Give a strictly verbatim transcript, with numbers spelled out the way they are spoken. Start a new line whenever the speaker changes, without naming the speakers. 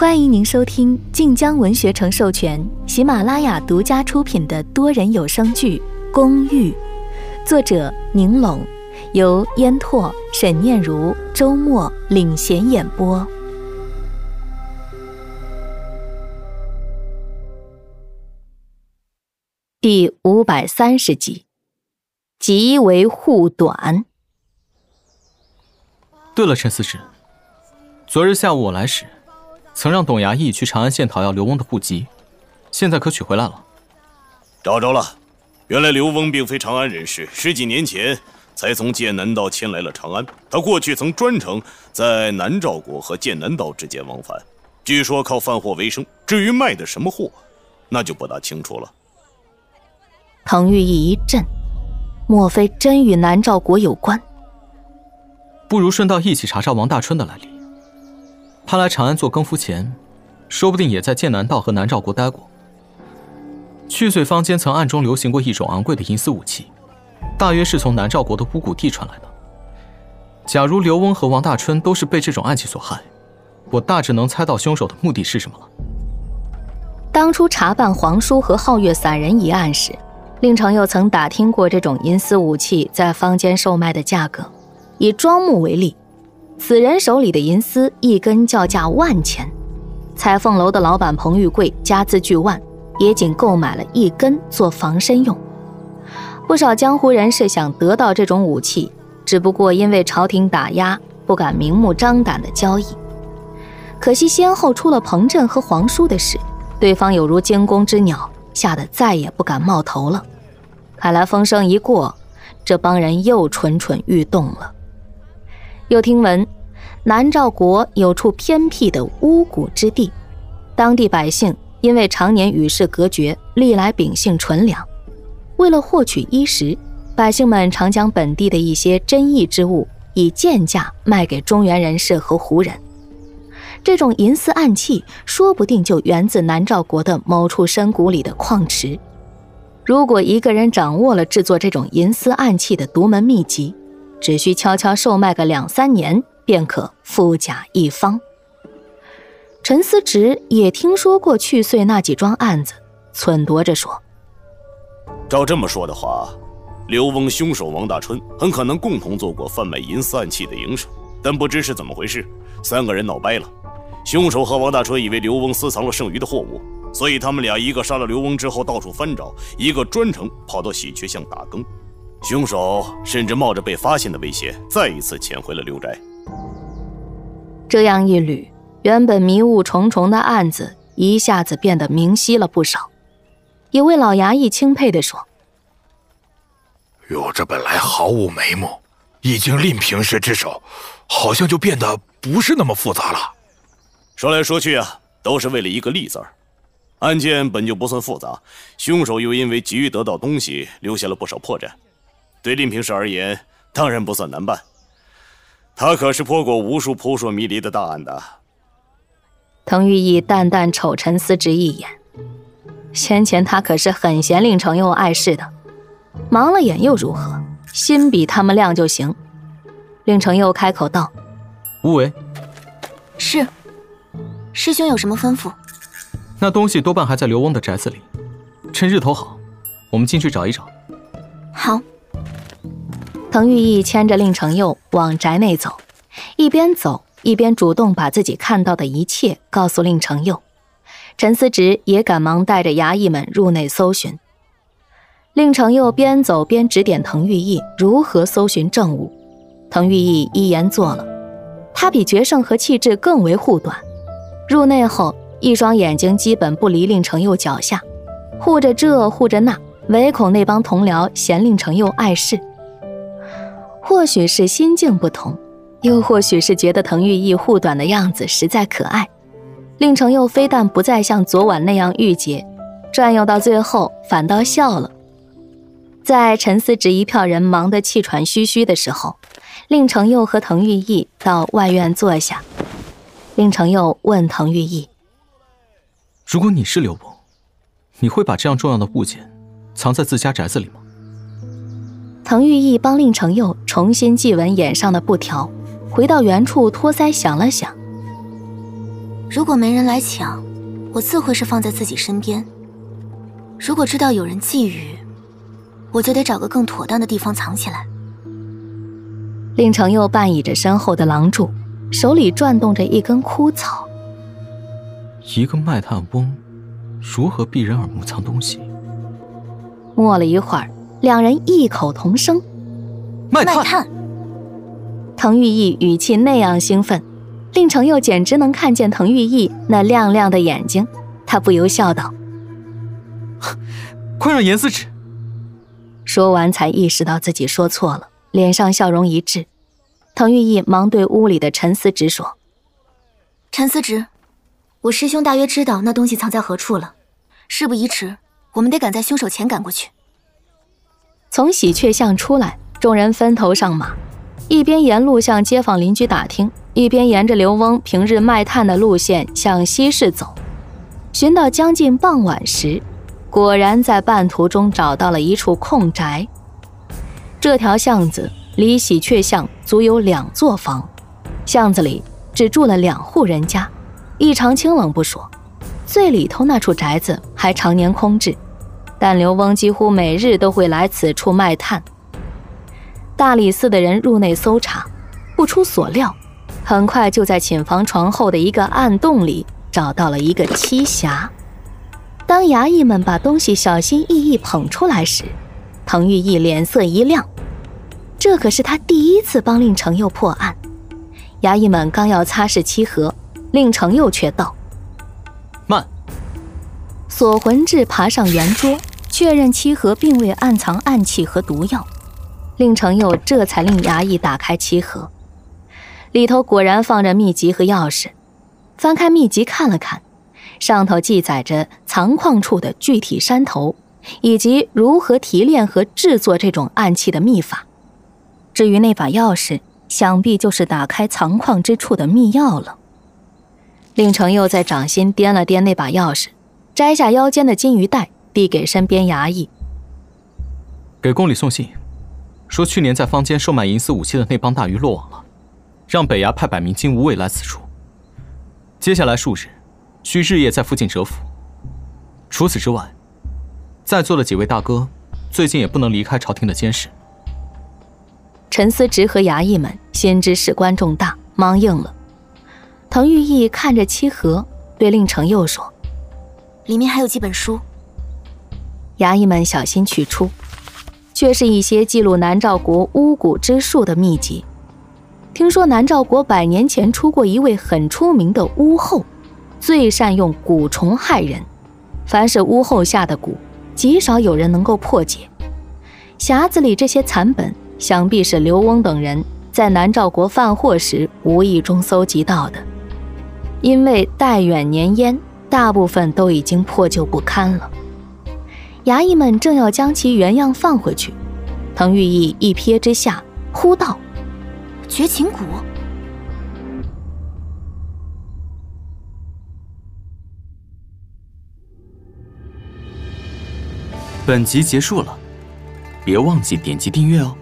欢迎您收听晋江文学城授权、喜马拉雅独家出品的多人有声剧《公寓》，作者宁拢，由烟拓、沈念如、周末领衔演播。第五百三十集，极为护短。
对了，陈司职，昨日下午我来时，曾让董衙役去长安县讨要刘翁的户籍，现在可取回来了。
找着了，原来刘翁并非长安人士，十几年前才从剑南道迁来了长安。他过去曾专程在南诏国和剑南道之间往返，据说靠贩货为生。至于卖的什么货，那就不大清楚了。
滕玉义一震，莫非真与南诏国有关？
不如顺道一起查查王大春的来历。他来长安做更夫前，说不定也在剑南道和南诏国待过。去岁坊间曾暗中流行过一种昂贵的银丝武器，大约是从南诏国的乌谷地传来的。假如刘翁和王大春都是被这种暗器所害，我大致能猜到凶手的目的是什么了。
当初查办皇叔和皓月散人一案时，令常又曾打听过这种银丝武器在坊间售卖的价格。以庄木为例，此人手里的银丝一根叫价万钱，彩凤楼的老板彭玉贵家资巨万，也仅购买了一根做防身用。不少江湖人士想得到这种武器，只不过因为朝廷打压，不敢明目张胆的交易。可惜先后出了彭震和皇叔的事，对方有如惊弓之鸟，吓得再也不敢冒头了。看来风声一过，这帮人又蠢蠢欲动了。又听闻南诏国有处偏僻的巫蛊之地，当地百姓因为常年与世隔绝，历来秉性纯良。为了获取衣食，百姓们常将本地的一些珍异之物以贱价卖给中原人士和胡人。这种银丝暗器说不定就源自南诏国的某处深谷里的矿池。如果一个人掌握了制作这种银丝暗器的独门秘籍，只需悄悄售卖个两三年，便可富甲一方。陈思直也听说过去岁那几桩案子，忖度着说：
照这么说的话，刘翁凶手王大春很可能共同做过贩卖银丝暗器的营生，但不知是怎么回事，三个人闹掰了。凶手和王大春以为刘翁私藏了剩余的货物，所以他们俩一个杀了刘翁之后到处翻找，一个专程跑到喜鹊巷打更。凶手甚至冒着被发现的危险，再一次潜回了刘宅。
这样一捋，原本迷雾重重的案子一下子变得明晰了不少。一位老衙役钦佩地说：
哟，这本来毫无眉目，一经令平时之手，好像就变得不是那么复杂了。
说来说去啊，都是为了一个利字儿。案件本就不算复杂，凶手又因为急于得到东西，留下了不少破绽。对令平时而言，当然不算难办。他可是破过无数扑朔迷离的大案的。
滕玉义淡淡瞅陈思直一眼，先前他可是很嫌令程佑碍事的，忙了眼又如何？心比他们亮就行。令程佑开口道：
无为。
是。师兄有什么吩咐？
那东西多半还在刘翁的宅子里，趁日头好，我们进去找一找。
好。
滕玉义牵着令程佑往宅内走，一边走一边主动把自己看到的一切告诉令程佑。陈思直也赶忙带着衙役们入内搜寻。令程佑边走边指点滕玉义如何搜寻证物。滕玉义依言做了，他比决胜和气质更为护短。入内后，一双眼睛基本不离令程佑脚下，护着这护着那，唯恐那帮同僚嫌令程佑碍事。或许是心境不同，又或许是觉得滕玉义护短的样子实在可爱，令程佑非但不再像昨晚那样郁结，转悠到最后反倒笑了。在陈思直一票人忙得气喘吁吁的时候，令程佑和滕玉义到外院坐下。令程佑问滕玉义：
如果你是刘翁，你会把这样重要的物件藏在自家宅子里吗？
滕玉义帮令程佑重新系稳眼上的布条，回到原处托腮想了想。
如果没人来抢，我自会是放在自己身边。如果知道有人觊觎，我就得找个更妥当的地方藏起来。
令程佑半倚着身后的廊柱，手里转动着一根枯草。
一个卖炭翁，如何避人耳目藏东西？
默了一会儿，两人异口同声：“
卖炭！”
卖炭。
滕玉义语气那样兴奋，令程佑简直能看见滕玉义那亮亮的眼睛，他不由笑道：“
快让严司止！”
说完才意识到自己说错了，脸上笑容一滞。滕玉义忙对屋里的陈思直说：“
陈思直，我师兄大约知道那东西藏在何处了。事不宜迟，我们得赶在凶手前赶过去。”
从喜鹊巷出来，众人分头上马，一边沿路向街坊邻居打听，一边沿着刘翁平日卖炭的路线向西市走。寻到将近傍晚时，果然在半途中找到了一处空宅。这条巷子离喜鹊巷足有两座房，巷子里只住了两户人家，异常清冷不说，最里头那处宅子还常年空置，但刘翁几乎每日都会来此处卖炭。大理寺的人入内搜查，不出所料，很快就在寝房床后的一个暗洞里找到了一个栖匣。当衙役们把东西小心翼翼捧出来时，滕玉义脸色一亮，这可是他第一次帮令程佑破案。衙役们刚要擦拭漆盒，令程佑却道：“
慢！”
锁魂志爬上圆桌，确认漆盒并未暗藏暗器和毒药。令程佑这才令衙役打开漆盒，里头果然放着秘籍和钥匙。翻开秘籍看了看，上头记载着藏矿处的具体山头，以及如何提炼和制作这种暗器的秘法。至于那把钥匙，想必就是打开藏矿之处的秘钥了。令程佑在掌心掂了掂那把钥匙，摘下腰间的金鱼带，递给身边衙役：“
给宫里送信，说去年在坊间售卖银丝武器的那帮大鱼落网了，让北衙派百名精武卫来此处。接下来数日，需日夜在附近蛰伏。除此之外，在座的几位大哥最近也不能离开朝廷的监视。”
陈思直和衙役们先知事关重大，忙应了。滕玉义看着漆盒，对令程佑说：“
里面还有几本书。”
衙役们小心取出，却是一些记录南诏国巫蛊之术的秘籍。听说南诏国百年前出过一位很出名的巫后，最善用蛊虫害人，凡是巫后下的蛊，极少有人能够破解。匣子里这些残本，想必是刘翁等人在南诏国贩货时无意中搜集到的，因为代远年烟，大部分都已经破旧不堪了。衙役们正要将其原样放回去，滕玉义一瞥之下，呼道：“
绝情蛊！”
本集结束了，别忘记点击订阅哦。